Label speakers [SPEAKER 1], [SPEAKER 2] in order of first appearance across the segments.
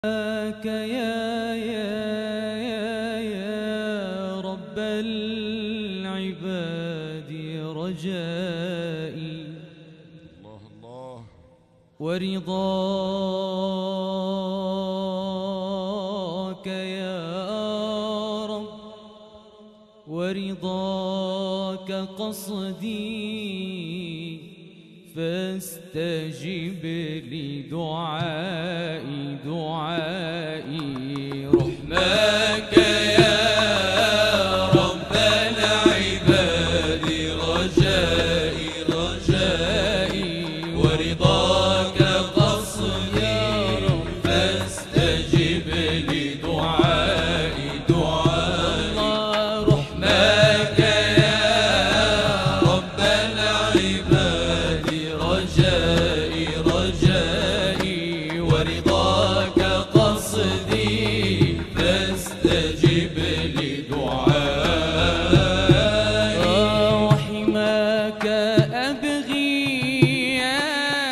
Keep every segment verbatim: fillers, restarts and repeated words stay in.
[SPEAKER 1] لك يا يا يا يا رب العباد رجائي
[SPEAKER 2] الله الله
[SPEAKER 1] ورضاك يا رب ورضاك قصدي فاستجب لدعائي دعائي رحماك يا رب العباد رجائي رجائي ورضاك قصدي فاستجب لدعائي دعائي رحماك يا رب العباد رجائي رجائي ورضاك قصدي فاستجب لدعائي وحماك أبغي يا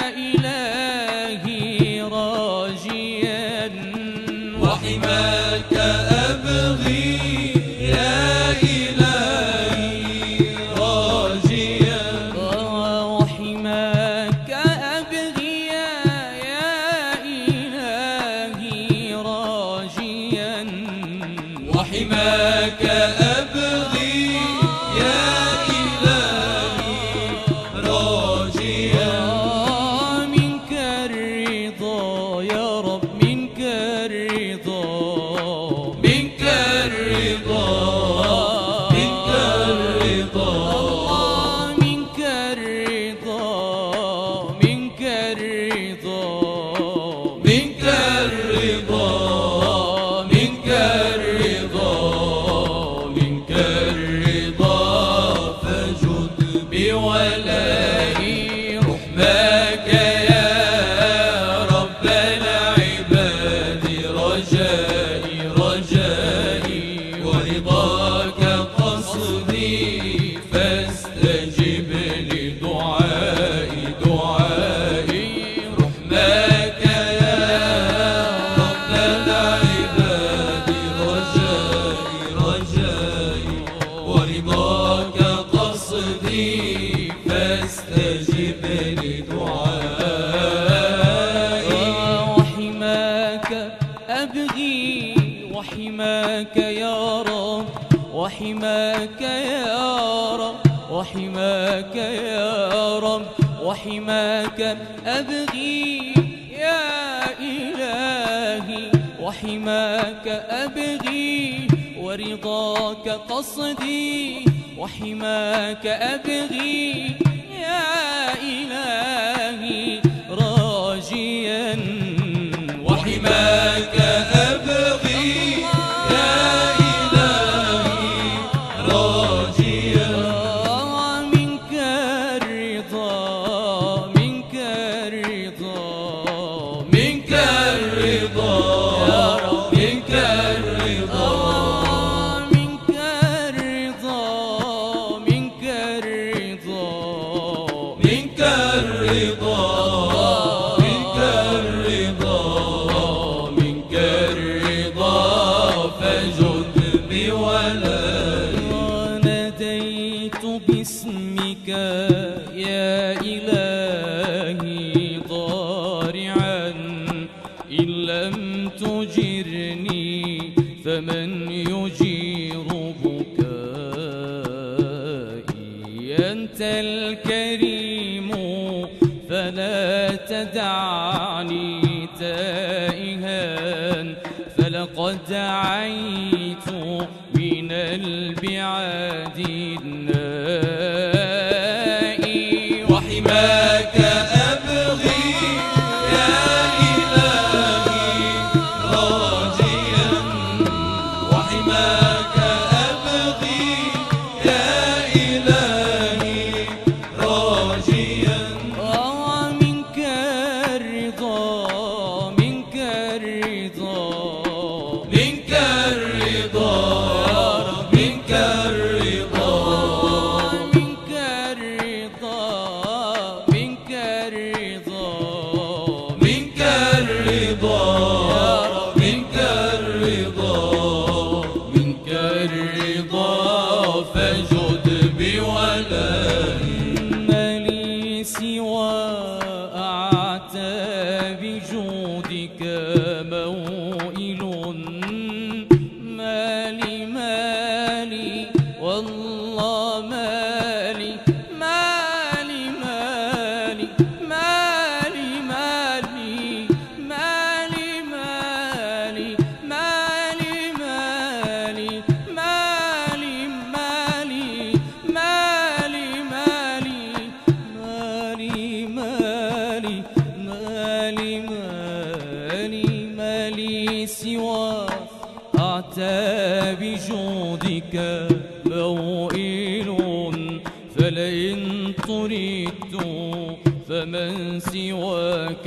[SPEAKER 1] إلهي راجيا وحماك أبغي يا إلهي راجيا وحماك أبغي يا إلهي راجيا وحماك أبغي يا إلهي راجيا منك الرضا يا رب منك الرضا منك الرضا منك الرضا منك الرضا منك الرضا منك الرضا منك الرضا منك الرضا فجد بولائي رحماك يا رب العباد رجائي رجائي ورضاك قصدي فاستجب لدعائي دعائي رحماك يا رب العباد رجائي رجائي ورضاك قصدي فاستجب لدعائي وحماك أبغي وحماك يا رب وحماك يا رب وحماك يا رب وحماك أبغي يا إلهي وحماك أبغي ورضاك قصدي وحماك أبغي يا إلهي راجيا وحماك أبغي يا إلهي راجيا منك الرضا منك الرضا منك الرضا يا رب منك الرضا منك الرضا منك الرضا منك الرضا منك الرضا منك الرضا فجد بولائي وناديت باسمك يا إلهي ضارعا إن لم تجرني فمن يجير بكائي أنت الكريم فلا تدعني تائها فلقد دعيت من البعاد النائي وحماك أبغي يا إلهي راجيا وحماك أبغي يا إلهي راجيا منك الرضا منك الرضا منك الرضا منك الرضا منك الرضا منك الرضا منك الرضا موئل مالي مالي والله مالي مالي مالي مالي مالي مالي مالي مالي مالي مالي مالي مالي مالي مالي مالي مالي مالي سوى أعتى بجودك موئل فلئن طردت فمن سواك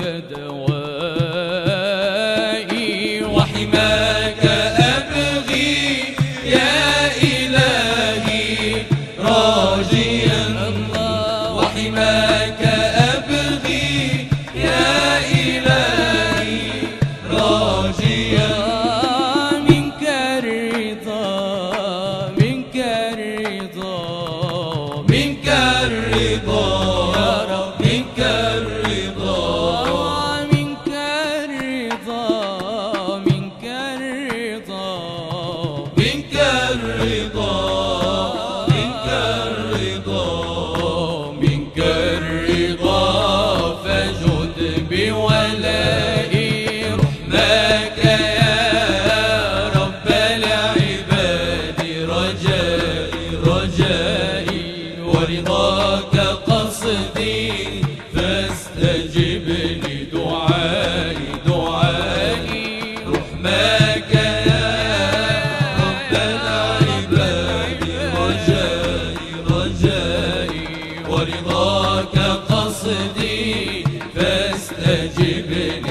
[SPEAKER 1] دوائي وحماك أبغي يا إلهي راجيا الله وحماك أبغي يا إلهي راجيا منك الرضا منك الرضا منك الرضا يا رب منك الرضا منك الرضا منك الرضا منك الرضا منك الرضا منك الرضا فجد بولائي رحمك يا رب العباد رجائي رجائي ورضاك قصدي فاستجب لدعائي دعائي رحمك يا رب العباد رجائي رجائي ورضاك قصدي فاستجب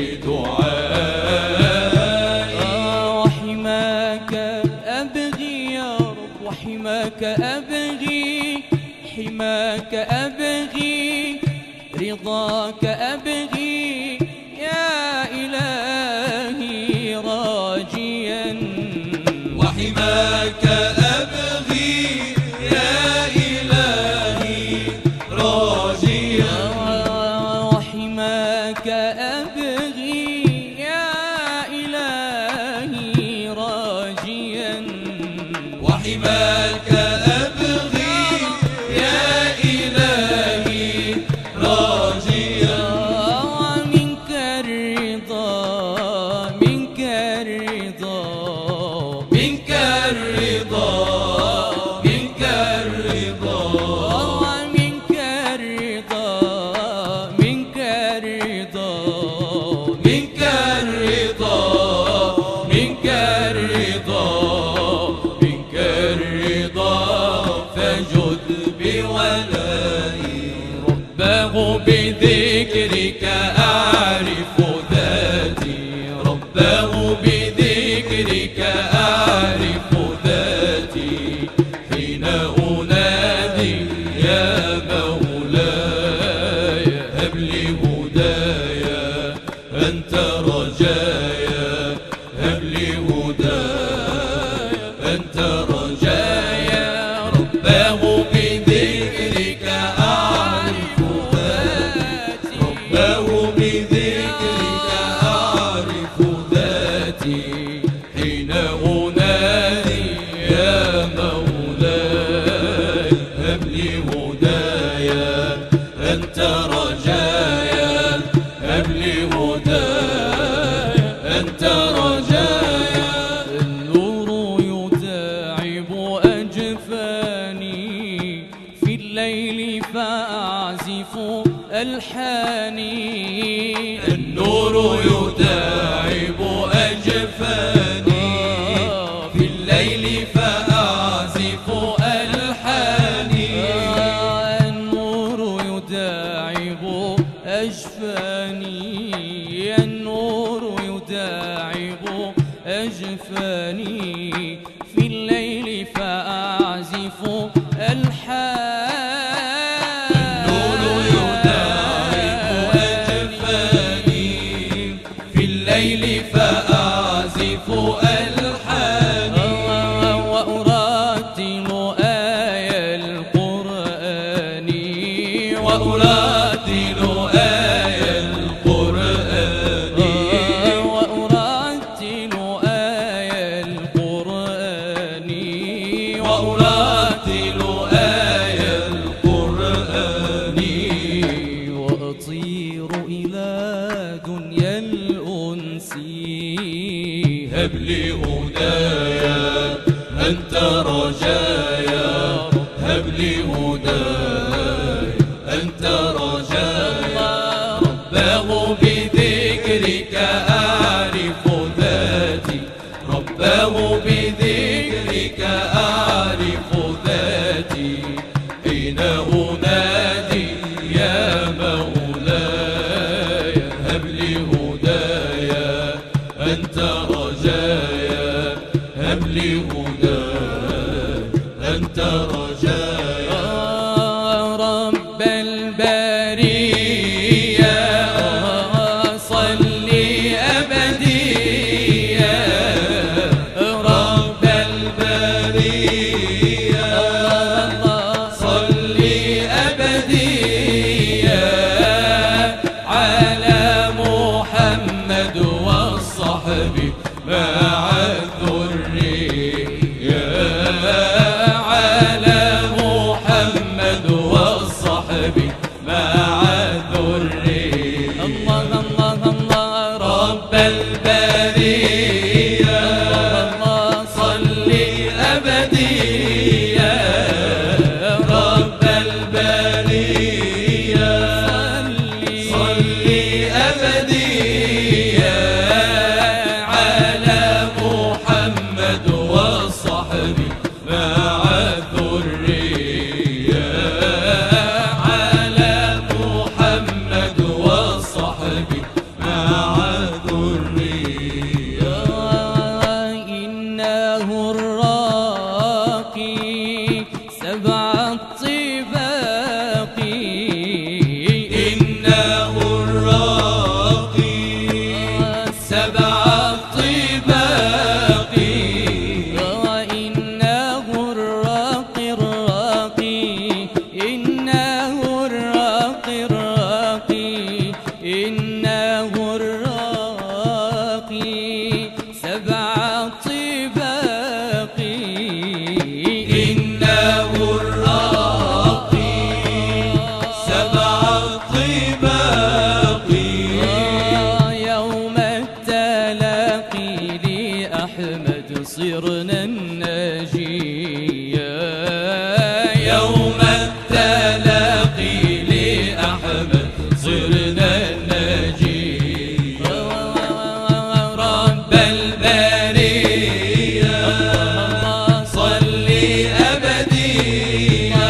[SPEAKER 1] لدعائي وحماك أبغي يا رب وحماك أبغي حماك أبغي رضاك أبغي يا إلهي راجيا وحماك أبغي يا إلهي راجيا وحماك أبغي يا إلهي راجيا وحماك أبغي يا إلهي راجيا منك الرضا منك الرضا منك الرضا منك الرضا منك الرضا منك الرضا منك الرضا منك الرضا منك الرضا فجد بولائي ربه بذكرك أعرف ذاتي ربه بذكرك أعرف ذاتي حين أنادي يا مولاي هب لي هدايا أنت رجايا هب لي هدايا أنت رجايا ربه بذكرك أعرف ذاتي ربه بذكرك أعرف ذاتي حين أنادي يا مولاي هب لي هدايا أنت رجايا هب لي هدايا أنت رجايا النور يداعب أجفاني في الليل فأعزف ألحاني النور يداعب أجفاني في الليل فأعزف ألحاني النور يداعب أجفاني النور يداعب أجفاني في الليل فأعزف ألحاني النور يداعب أجفاني في الليل فأعزف ألحاني وأرتل آي القرآن وأرتل آي القرآن وأرتل هب لي هدايا أنت رجايا هب لي هدايا أنت رجايا رباه بذكرك أعرف ذاتي رباه بذكرك أعرف ذاتي حين أنادي يا مولاي هب لي هدايا أنت رجايا هب لي هدايا أنت رجايا رب البرية صلي أبديا رب البرية صلي أبديا على محمد والصحب مع الذرية على محمد والصحب مع الذرية الله الله الله رب البرية صلي أبديا رب البرية صلي أبديا على محمد والصحب مع الذرية على محمد والصحب مع الذرية إنه الراقي سبع الطباق إنه الراقي سبع الطباق وإنه الراقي الراقي إنه الراقي الراقي إنه الراقي سبع الطباق إنه الراقي سبع الطباق يوم التلاقي لأحمد صرنا الناجيا يوم التلاقي لأحمد صرنا الناجيا رب البرية صلي أبديا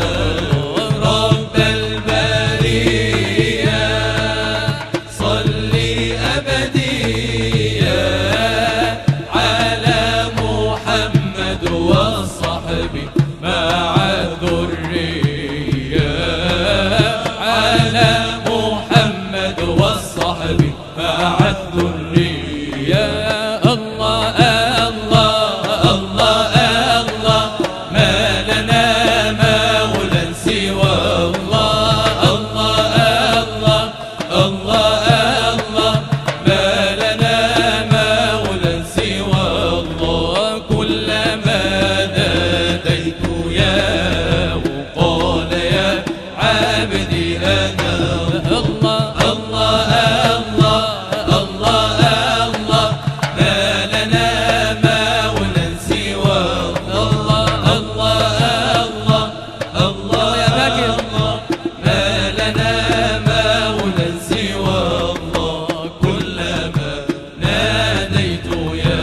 [SPEAKER 1] رب البرية صلي أبديا على محمد والصحب مع الذرية على محمد والصحب مع الذرية الله الله الله الله ما لنا مولى سوى الله الله الله الله الله ما لنا مولى سوى الله كلما ناديت يا وقال يا عبدي أنا الله الله الله الله الله ما لنا مولى سوى الله الله الله الله يا باكر ما لنا مولى سوى الله كلما ناديت يا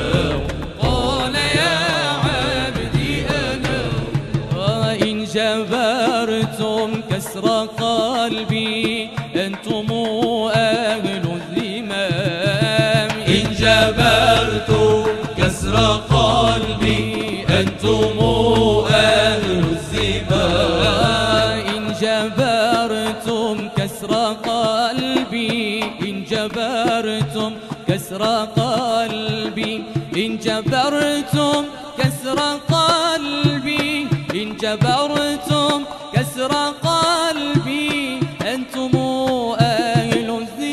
[SPEAKER 1] قال يا عبدي أنا وإن جبرتم كسر قلبي أنتم أهل الذمام إن جبرتم كسر قلبي أنتم أهل الذمام إن جبرتم كسر قلبي إن جبرتم كسر قلبي إن جبرتم كسر قلبي إن جبرتم كسر قلبي أنتم أهل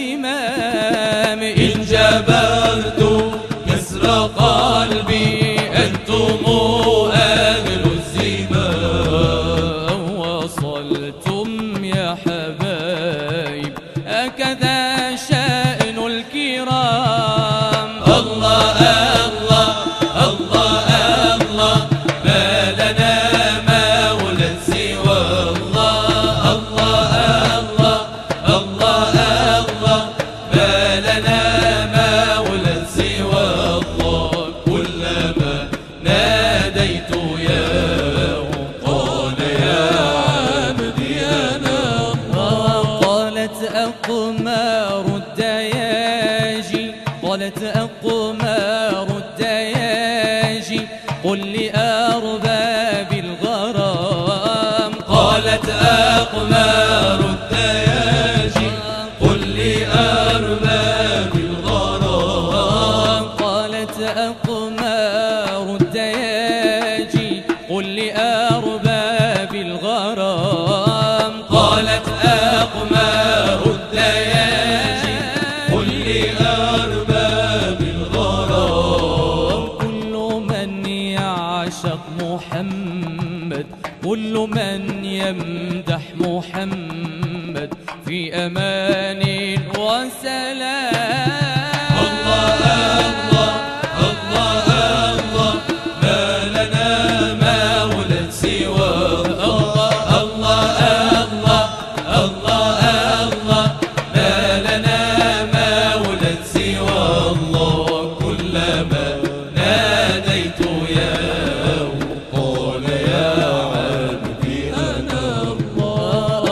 [SPEAKER 1] الذمام إن جبرتم كسر قلبي أنتم أهل الذمام وصلتم يا حبايب هكذا شأن الكرام قل لأرباب الغرام. قالت أقمار الدياجي قل لأرباب الغرام. قالت أقمار الدياجي قل لأرباب الغرام. قالت أقمار الدياجي قل لأرباب الغرام. كل من يعشق محمد كل من يمدح محمد في أمان وسلام. الله الله الله الله ما لنا مولى سوى الله. الله الله الله الله ما لنا مولى سوى الله. كلما ناديت يا قال يا عبدي أنا الله.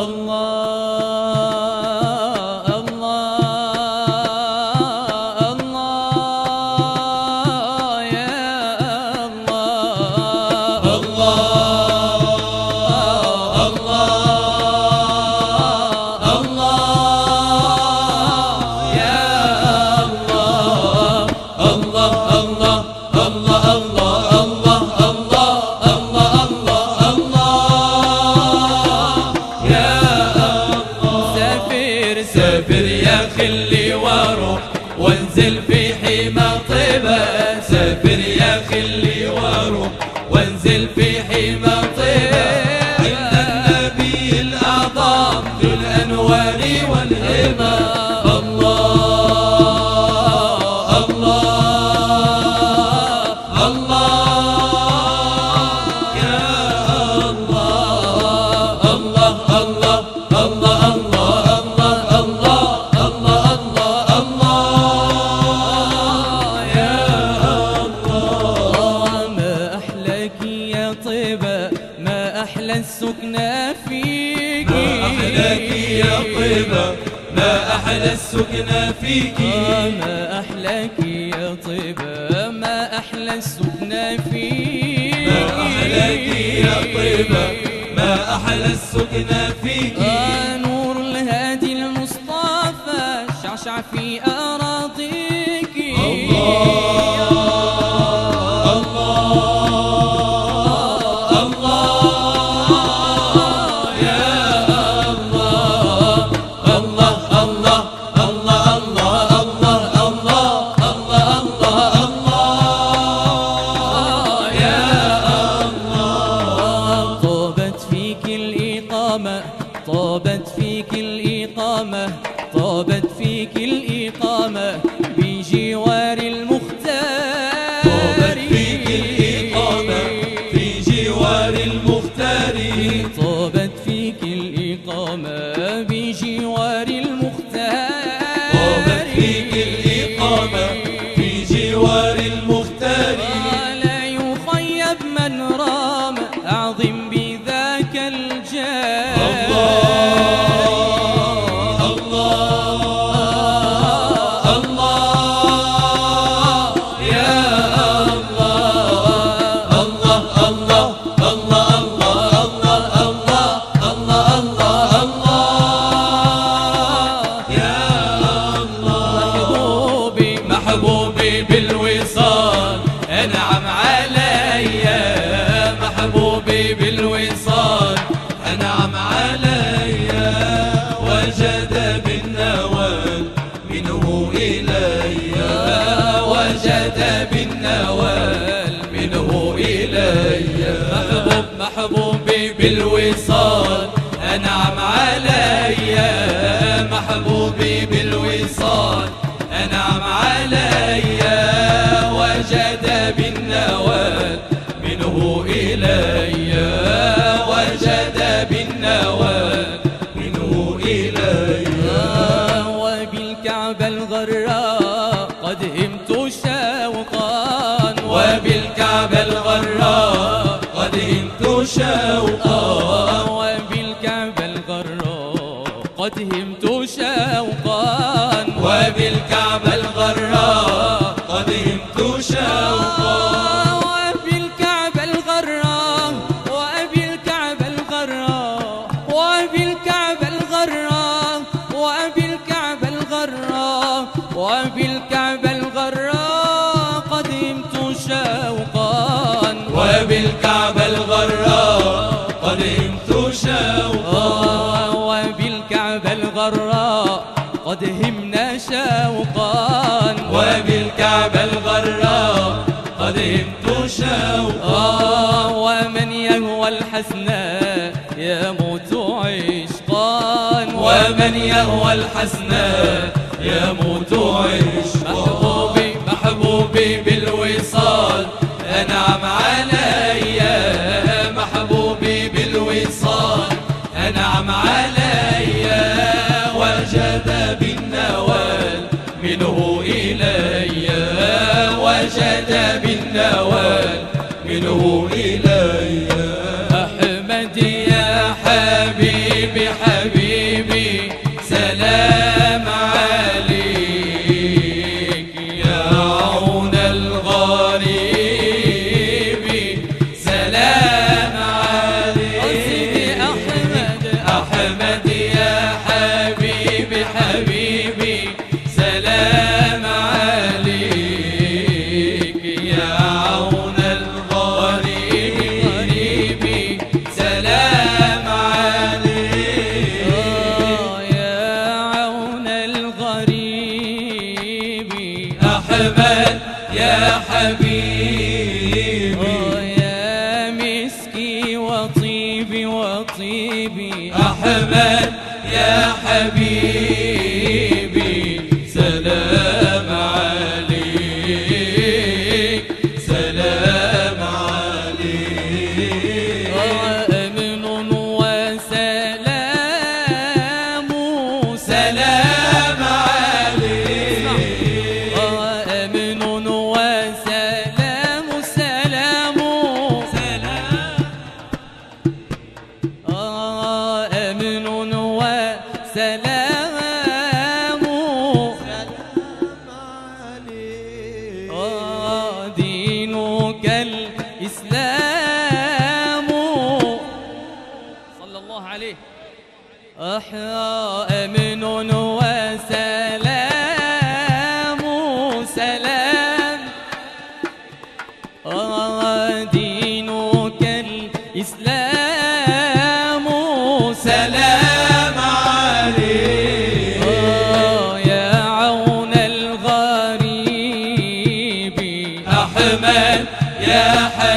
[SPEAKER 1] الله الله الله يا الله. الله الله الله يا الله. الله الله الله الله الله الله الله الله يا الله. سافر سافر يا خلي وروح وانزل في حمى طيبة. سافر يا خلي وروح وانزل في حمى طيبة عند النبي الأعظم ذو الأنوار والهبة. الله الله الله يا الله. الله الله الله الله الله الله الله الله يا الله. ما أحلاك يا طيبة ما أحلى السكنى فيك. ما أحلاك يا طيبة ما أحلى السكنى فيك. ما أحلاك يا طيبة ما أحلى السكنى فيك. ما أحلاك يا طيبة ما أحلى السكنى فيك. نور الهادي المصطفى شعشع في أراضيك. الله الله الله يا الله. الله الله الله الله الله الله الله الله الله يا الله. طابت فيك الإقامة طابت فيك الإقامة طابت فيك الإقامة بجوار المختار. طابت فيك الإقامة في جوار المختار. طابت فيك الإقامة بجوار المختار. طابت فيك الإقامة في جوار المختار. لا يخيب من رام أعظم بذاك الجاه. الله الله الله يا الله. الله الله الله الله الله الله الله الله يا الله. محبوبي محبوبي بالوصال أنعم عليا. محبوبي بالوصال أنعم عليا. وجد بالنوال منه إليا. وجد بالنوال منه إليا. محبوب محبوبي بالوصال أنعم عليا. محبوبي بالوصال أنعم عليا. وجد بالنوال منه إليا. وجد بالنوال منه إليا. وبالكعبة الغراء قد همت شوقا. وبالكعبة الغراء قد همت شوقا. وبالكعبة الغراء قد همت شوقا. وبالكعبة الغراء قد همت شوقا. وبالكعبة والكعبة الغراء قد همت شوقا.
[SPEAKER 3] ومن يهوى الحسناء يموت عشقا.
[SPEAKER 1] ومن يهوى الحسناء يموت عشقا. محبوبي محبوبي بالوصال أنعم علي. محبوبي بالوصال أنعم علي. وجد بالنوال منه إلي. وجد بالنوال منه إلي.
[SPEAKER 3] أحمد
[SPEAKER 1] يا حبيبي حبيبي سلام عليك يا عون الغريب. سلام عليك
[SPEAKER 3] أحمد
[SPEAKER 1] أحمد يا حبيبي حبيبي سلام عليك يا عون الغريب. سلام عليك
[SPEAKER 3] يا عون الغريب.
[SPEAKER 1] أحمد يا حبيبي
[SPEAKER 3] يا مسكي وطيبي وطيبي.
[SPEAKER 1] أحمد يا حبيبي سلام عليك. سلام عليك
[SPEAKER 3] أمن وسلام.
[SPEAKER 1] سلام عليك
[SPEAKER 3] أمن وسلام سلام.
[SPEAKER 1] سلام
[SPEAKER 3] أمن وسلام. دينك الإسلام. صلى الله عليه. أحيا أمن وسلام سلام. دينك الإسلام.
[SPEAKER 1] سلام عليك
[SPEAKER 3] يا عون الغريب.
[SPEAKER 1] أحمد يا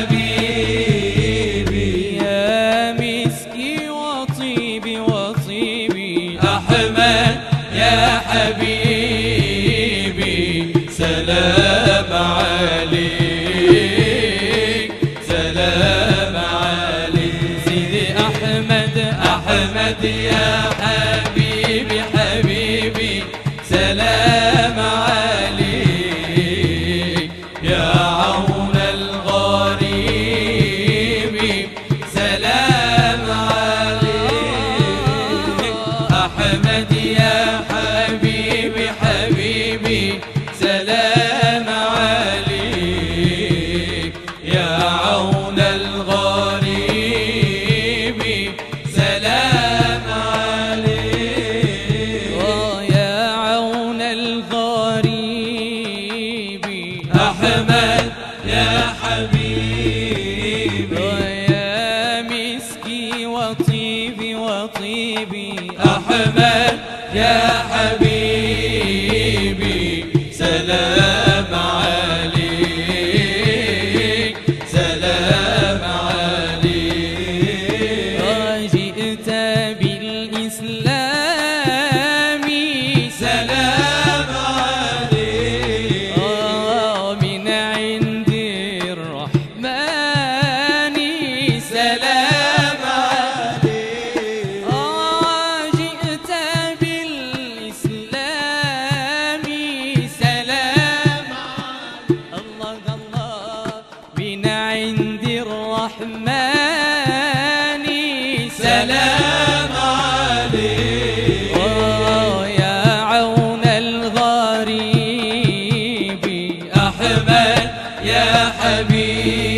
[SPEAKER 1] حبيبي
[SPEAKER 3] يا مسكي وطيبي وطيبي.
[SPEAKER 1] أحمد يا حبيبي سلام عليك. سلام عليك
[SPEAKER 3] سيدي أحمد
[SPEAKER 1] أحمد يا حبيبي حبيبي سلام عليك يا عون الغريب. سلام عليك أحمد يا حبيبي حبيبي سلام عليك يا عون الغريب. سلام عليك
[SPEAKER 3] يا عون الغريب.
[SPEAKER 1] أحمد يا حبيبي
[SPEAKER 3] يا مسكي وطيبي وطيبي.
[SPEAKER 1] أحمد يا حبيبي سلام عليك. سلام عليك
[SPEAKER 3] جئت بالإسلام.
[SPEAKER 1] سلام عليك
[SPEAKER 3] من عند الرحمن.
[SPEAKER 1] سلام عليك
[SPEAKER 3] جئت بالإسلام. سلام الله الله من عند الرحمن.
[SPEAKER 1] سلام عليك
[SPEAKER 3] يا عون الغريب.
[SPEAKER 1] أحمد يا حبيبي